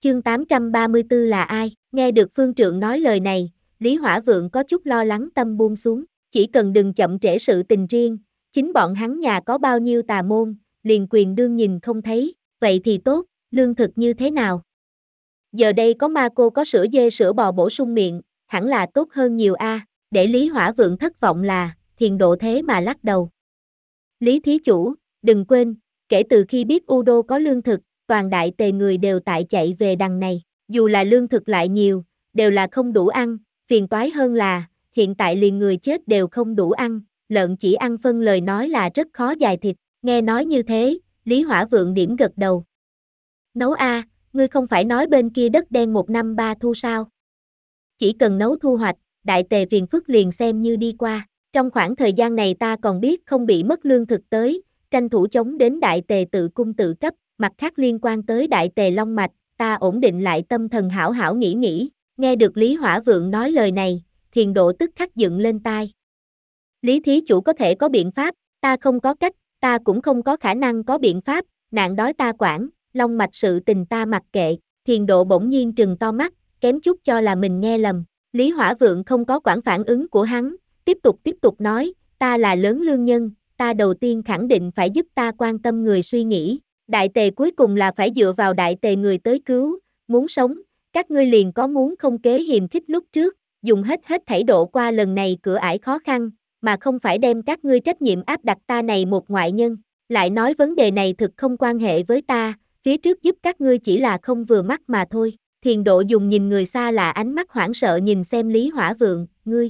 Chương 834 là ai? Nghe được Phương Trượng nói lời này, Lý Hỏa Vượng có chút lo lắng tâm buông xuống, chỉ cần đừng chậm trễ sự tình riêng, chính bọn hắn nhà có bao nhiêu tà môn, liền quyền đương nhìn không thấy, vậy thì tốt, lương thực như thế nào? Giờ đây có ma cô có sữa dê sữa bò bổ sung miệng, hẳn là tốt hơn nhiều a. Để Lý Hỏa Vượng thất vọng là, Thiền Độ thế mà lắc đầu. Lý thí chủ, đừng quên, kể từ khi biết U Đô có lương thực, toàn đại tề người đều tại chạy về đằng này, dù là lương thực lại nhiều, đều là không đủ ăn, phiền toái hơn là, hiện tại liền người chết đều không đủ ăn, lợn chỉ ăn phân lời nói là rất khó dài thịt, nghe nói như thế, Lý Hỏa Vượng điểm gật đầu. Nấu a, ngươi không phải nói bên kia đất đen 1 năm 3 thu sao? Chỉ cần nấu thu hoạch, đại tề phiền phức liền xem như đi qua, trong khoảng thời gian này ta còn biết không bị mất lương thực tới, tranh thủ chống đến đại tề tự cung tự cấp, mặt khác liên quan tới đại tề long mạch, ta ổn định lại tâm thần hảo hảo nghĩ, nghe được Lý Hỏa Vượng nói lời này, Thiền Độ tức khắc dựng lên tai. Lý thí chủ có thể có biện pháp, ta không có cách, ta cũng không có khả năng có biện pháp, nạn đói ta quản, long mạch sự tình ta mặc kệ, Thiền Độ bỗng nhiên trừng to mắt, kém chút cho là mình nghe lầm, Lý Hỏa Vượng không có quản phản ứng của hắn, tiếp tục nói, ta là lớn lương nhân, ta đầu tiên khẳng định phải giúp ta quan tâm người suy nghĩ, đại tề cuối cùng là phải dựa vào đại tề người tới cứu, muốn sống, các ngươi liền có muốn không kế hiềm khích lúc trước, dùng hết thảy độ qua lần này cửa ải khó khăn, mà không phải đem các ngươi trách nhiệm áp đặt ta này một ngoại nhân, lại nói vấn đề này thực không quan hệ với ta, phía trước giúp các ngươi chỉ là không vừa mắt mà thôi. Thiền Độ dùng nhìn người xa lạ ánh mắt hoảng sợ nhìn xem Lý Hỏa Vượng, ngươi.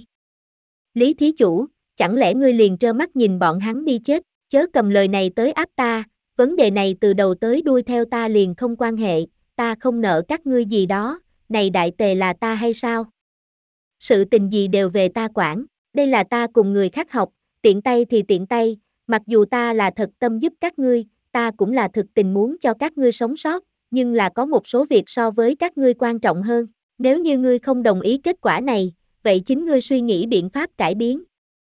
Lý thí chủ, chẳng lẽ ngươi liền trơ mắt nhìn bọn hắn đi chết, chớ cầm lời này tới áp ta, vấn đề này từ đầu tới đuôi theo ta liền không quan hệ, ta không nợ các ngươi gì đó, này đại tề là ta hay sao? Sự tình gì đều về ta quản, đây là ta cùng người khác học, tiện tay thì tiện tay, mặc dù ta là thật tâm giúp các ngươi, ta cũng là thực tình muốn cho các ngươi sống sót, nhưng là có một số việc so với các ngươi quan trọng hơn, nếu như ngươi không đồng ý kết quả này, vậy chính ngươi suy nghĩ biện pháp cải biến,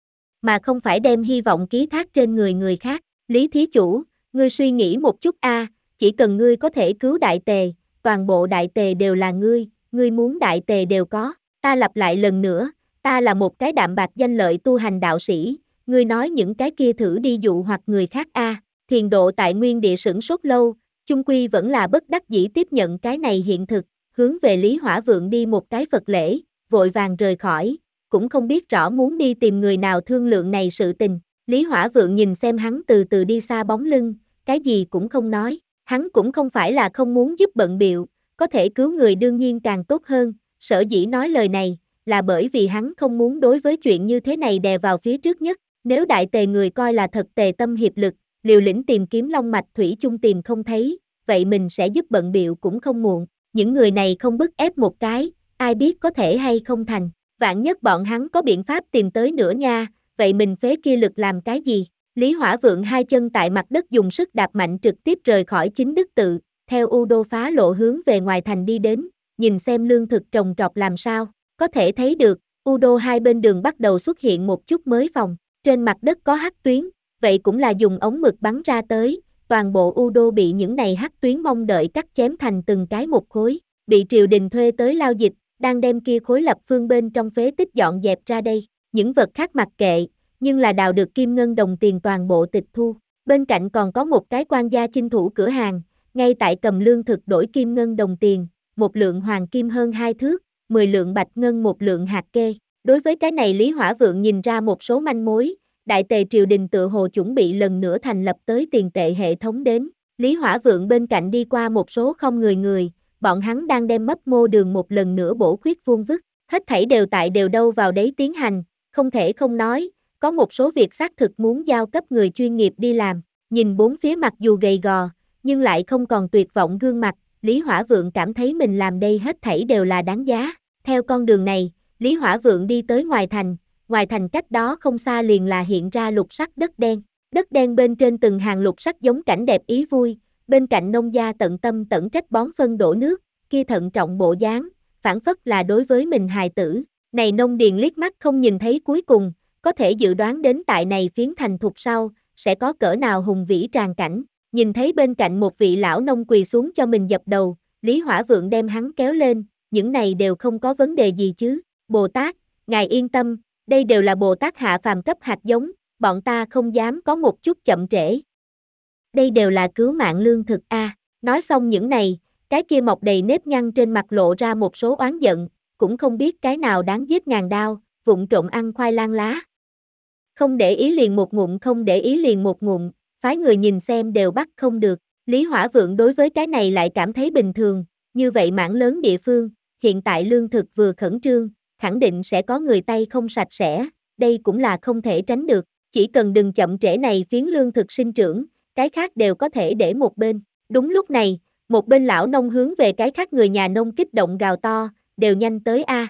mà không phải đem hy vọng ký thác trên người khác. Lý thí chủ, ngươi suy nghĩ một chút a, chỉ cần ngươi có thể cứu đại tề, toàn bộ đại tề đều là ngươi muốn đại tề đều có. Ta lặp lại lần nữa, ta là một cái đạm bạc danh lợi tu hành đạo sĩ, ngươi nói những cái kia thử đi dụ hoặc người khác a. Thiền Độ tại nguyên địa sửng sốt lâu, chung quy vẫn là bất đắc dĩ tiếp nhận cái này hiện thực, hướng về Lý Hỏa Vượng đi một cái Phật lễ, vội vàng rời khỏi, cũng không biết rõ muốn đi tìm người nào thương lượng này sự tình. Lý Hỏa Vượng nhìn xem hắn từ từ đi xa bóng lưng, cái gì cũng không nói, hắn cũng không phải là không muốn giúp bận bịu, có thể cứu người đương nhiên càng tốt hơn, sở dĩ nói lời này, là bởi vì hắn không muốn đối với chuyện như thế này đè vào phía trước nhất, nếu đại tề người coi là thật tề tâm hiệp lực, liều lĩnh tìm kiếm long mạch thủy chung tìm không thấy, vậy mình sẽ giúp bận bịu cũng không muộn, những người này không bức ép một cái, ai biết có thể hay không thành, vạn nhất bọn hắn có biện pháp tìm tới nữa nha, vậy mình phế kia lực làm cái gì? Lý Hỏa Vượng hai chân tại mặt đất dùng sức đạp mạnh trực tiếp rời khỏi chính đức tự, theo U Đô phá lộ hướng về ngoài thành đi đến, nhìn xem lương thực trồng trọt làm sao, có thể thấy được, U Đô hai bên đường bắt đầu xuất hiện một chút mới phòng, trên mặt đất có hắc tuyến, vậy cũng là dùng ống mực bắn ra tới, toàn bộ U Đô bị những này hắc tuyến mong đợi cắt chém thành từng cái một khối, bị triều đình thuê tới lao dịch, đang đem kia khối lập phương bên trong phế tích dọn dẹp ra đây, những vật khác mặc kệ, nhưng là đào được kim ngân đồng tiền toàn bộ tịch thu, bên cạnh còn có một cái quan gia chinh thủ cửa hàng, ngay tại cầm lương thực đổi kim ngân đồng tiền, 1 lượng hoàng kim hơn 2 thước, 10 lượng bạch ngân 1 lượng hạt kê, đối với cái này Lý Hỏa Vượng nhìn ra một số manh mối, đại tề triều đình tự hồ chuẩn bị lần nữa thành lập tới tiền tệ hệ thống đến, Lý Hỏa Vượng bên cạnh đi qua một số không người, bọn hắn đang đem mấp mô đường một lần nữa bổ khuyết vuông vức, hết thảy đều tại đều đâu vào đấy tiến hành, không thể không nói, có một số việc xác thực muốn giao cấp người chuyên nghiệp đi làm, nhìn bốn phía mặc dù gầy gò, nhưng lại không còn tuyệt vọng gương mặt, Lý Hỏa Vượng cảm thấy mình làm đây hết thảy đều là đáng giá, theo con đường này, Lý Hỏa Vượng đi tới ngoài thành cách đó không xa liền là hiện ra lục sắc đất đen bên trên từng hàng lục sắc giống cảnh đẹp ý vui, bên cạnh nông gia tận tâm tận trách bón phân đổ nước, kia thận trọng bộ dáng, phản phất là đối với mình hài tử, này nông điền liếc mắt không nhìn thấy cuối cùng, có thể dự đoán đến tại này phiến thành thục sau, sẽ có cỡ nào hùng vĩ tràn cảnh, nhìn thấy bên cạnh một vị lão nông quỳ xuống cho mình dập đầu, Lý Hỏa Vượng đem hắn kéo lên, những này đều không có vấn đề gì chứ, Bồ Tát, ngài yên tâm, đây đều là Bồ Tát hạ phàm cấp hạt giống, bọn ta không dám có một chút chậm trễ. Đây đều là cứu mạng lương thực a. Nói xong những này, cái kia mọc đầy nếp nhăn trên mặt lộ ra một số oán giận, cũng không biết cái nào đáng giết ngàn đao, vụng trộm ăn khoai lang lá. Không để ý liền một ngụm, không để ý liền một ngụm, phái người nhìn xem đều bắt không được. Lý Hỏa Vượng đối với cái này lại cảm thấy bình thường, như vậy mảng lớn địa phương, hiện tại lương thực vừa khẩn trương, khẳng định sẽ có người tay không sạch sẽ, đây cũng là không thể tránh được, chỉ cần đừng chậm trễ này phiến lương thực sinh trưởng, cái khác đều có thể để một bên. Đúng lúc này, một bên lão nông hướng về cái khác người nhà nông kích động gào to, đều nhanh tới a.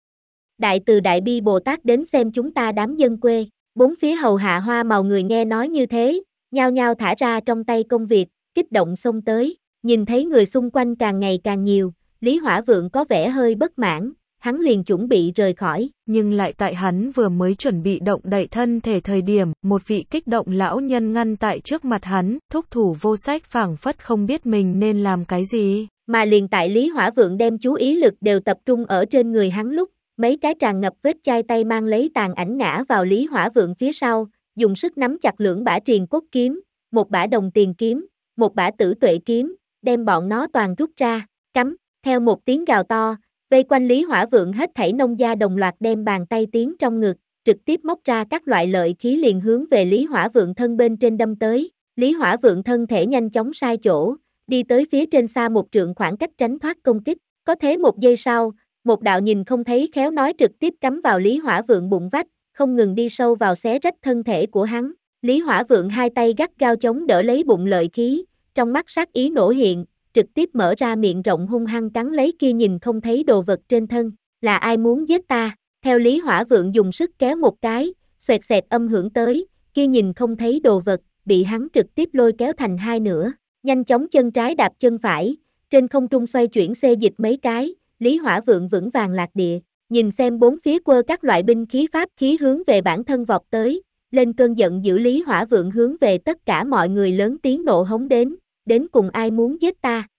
Đại từ đại bi Bồ Tát đến xem chúng ta đám dân quê, bốn phía hầu hạ hoa màu người nghe nói như thế, nhao nhao thả ra trong tay công việc, kích động xông tới, nhìn thấy người xung quanh càng ngày càng nhiều, Lý Hỏa Vượng có vẻ hơi bất mãn, hắn liền chuẩn bị rời khỏi. Nhưng lại tại hắn vừa mới chuẩn bị động đậy thân thể thời điểm, một vị kích động lão nhân ngăn tại trước mặt hắn, thúc thủ vô sách phảng phất không biết mình nên làm cái gì. Mà liền tại Lý Hỏa Vượng đem chú ý lực đều tập trung ở trên người hắn lúc, mấy cái tràn ngập vết chai tay mang lấy tàn ảnh ngã vào Lý Hỏa Vượng phía sau, dùng sức nắm chặt lưỡng bả triền cốt kiếm, một bả đồng tiền kiếm, một bả tử tuệ kiếm, đem bọn nó toàn rút ra, cắm, theo một tiếng gào to, vây quanh Lý Hỏa Vượng hết thảy nông gia đồng loạt đem bàn tay tiến trong ngực, trực tiếp móc ra các loại lợi khí liền hướng về Lý Hỏa Vượng thân bên trên đâm tới. Lý Hỏa Vượng thân thể nhanh chóng sai chỗ, đi tới phía trên xa một trượng khoảng cách tránh thoát công kích, có thế một giây sau, một đạo nhìn không thấy khéo nói trực tiếp cắm vào Lý Hỏa Vượng bụng vách, không ngừng đi sâu vào xé rách thân thể của hắn. Lý Hỏa Vượng hai tay gắt gao chống đỡ lấy bụng lợi khí, trong mắt sát ý nổ hiện, trực tiếp mở ra miệng rộng hung hăng cắn lấy kia nhìn không thấy đồ vật trên thân, là ai muốn giết ta? Theo Lý Hỏa Vượng dùng sức kéo một cái, xoẹt xẹt âm hưởng tới, kia nhìn không thấy đồ vật, bị hắn trực tiếp lôi kéo thành hai nửa, nhanh chóng chân trái đạp chân phải, trên không trung xoay chuyển xê dịch mấy cái, Lý Hỏa Vượng vững vàng lạc địa, nhìn xem bốn phía quơ các loại binh khí pháp khí hướng về bản thân vọt tới, lên cơn giận dữ Lý Hỏa Vượng hướng về tất cả mọi người lớn tiếng nộ hống đến cùng ai muốn giết ta?